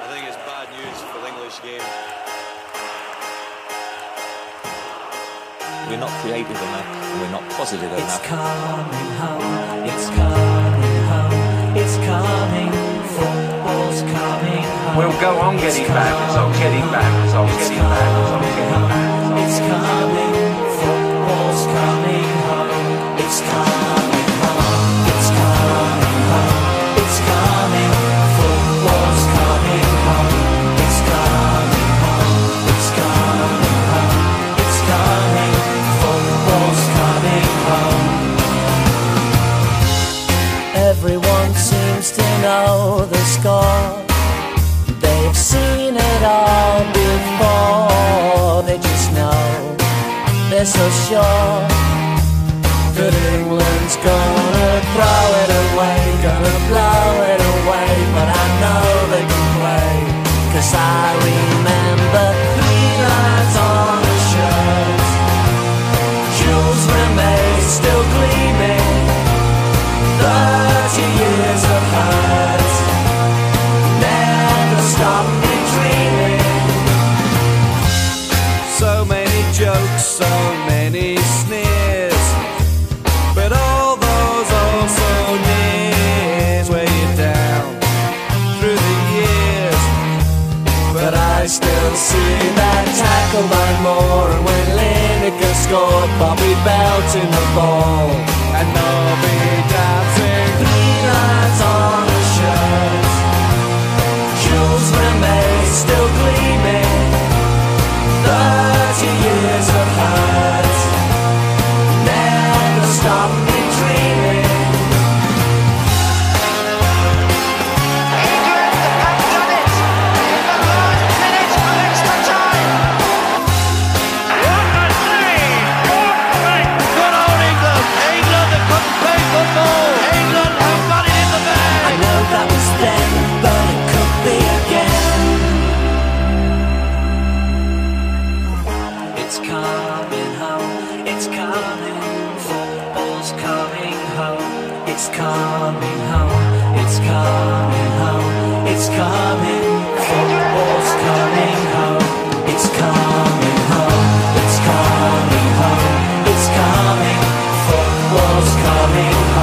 think it's bad news for the English game. We're not creative enough, we're not positive enough. It's coming home, it's coming home, it's coming, football's coming home. We'll go on getting bad results, getting bad results, getting bad results, getting bad results. It's coming, football's coming home, it's coming home, it's coming home, it's coming, football's coming home, it's coming home, it's coming home, it's coming, football's coming home. Everyone seems to know the score. They've seen it all before. They just know, they're so sure that England's gonna throw it away, gonna blow it away. But I know they can play, 'cause I remember 3 lines on the shirt. Jules Rimet still gleaming, 30 years of hurt never stopped me dreaming. So many jokes, so many sneers, but all those also nears weigh you down through the years. But I still see that tackle by Moore, and when Lineker scored, Bobby belting the ball, And Nobby dancing. 3 lines on the shirt. Jules Rimet still gleaming, 30 years of hurt never stopped me dreaming. England have done it in the last minute of extra time. What a save! Good old England! England that couldn't pay for more. England have got it in the bag. I know that was then, but it could be again. It's coming home, it's coming, football's coming home. It's coming home, it's coming home, it's coming, football's coming home. It's coming home, it's coming home, it's coming, football's coming home.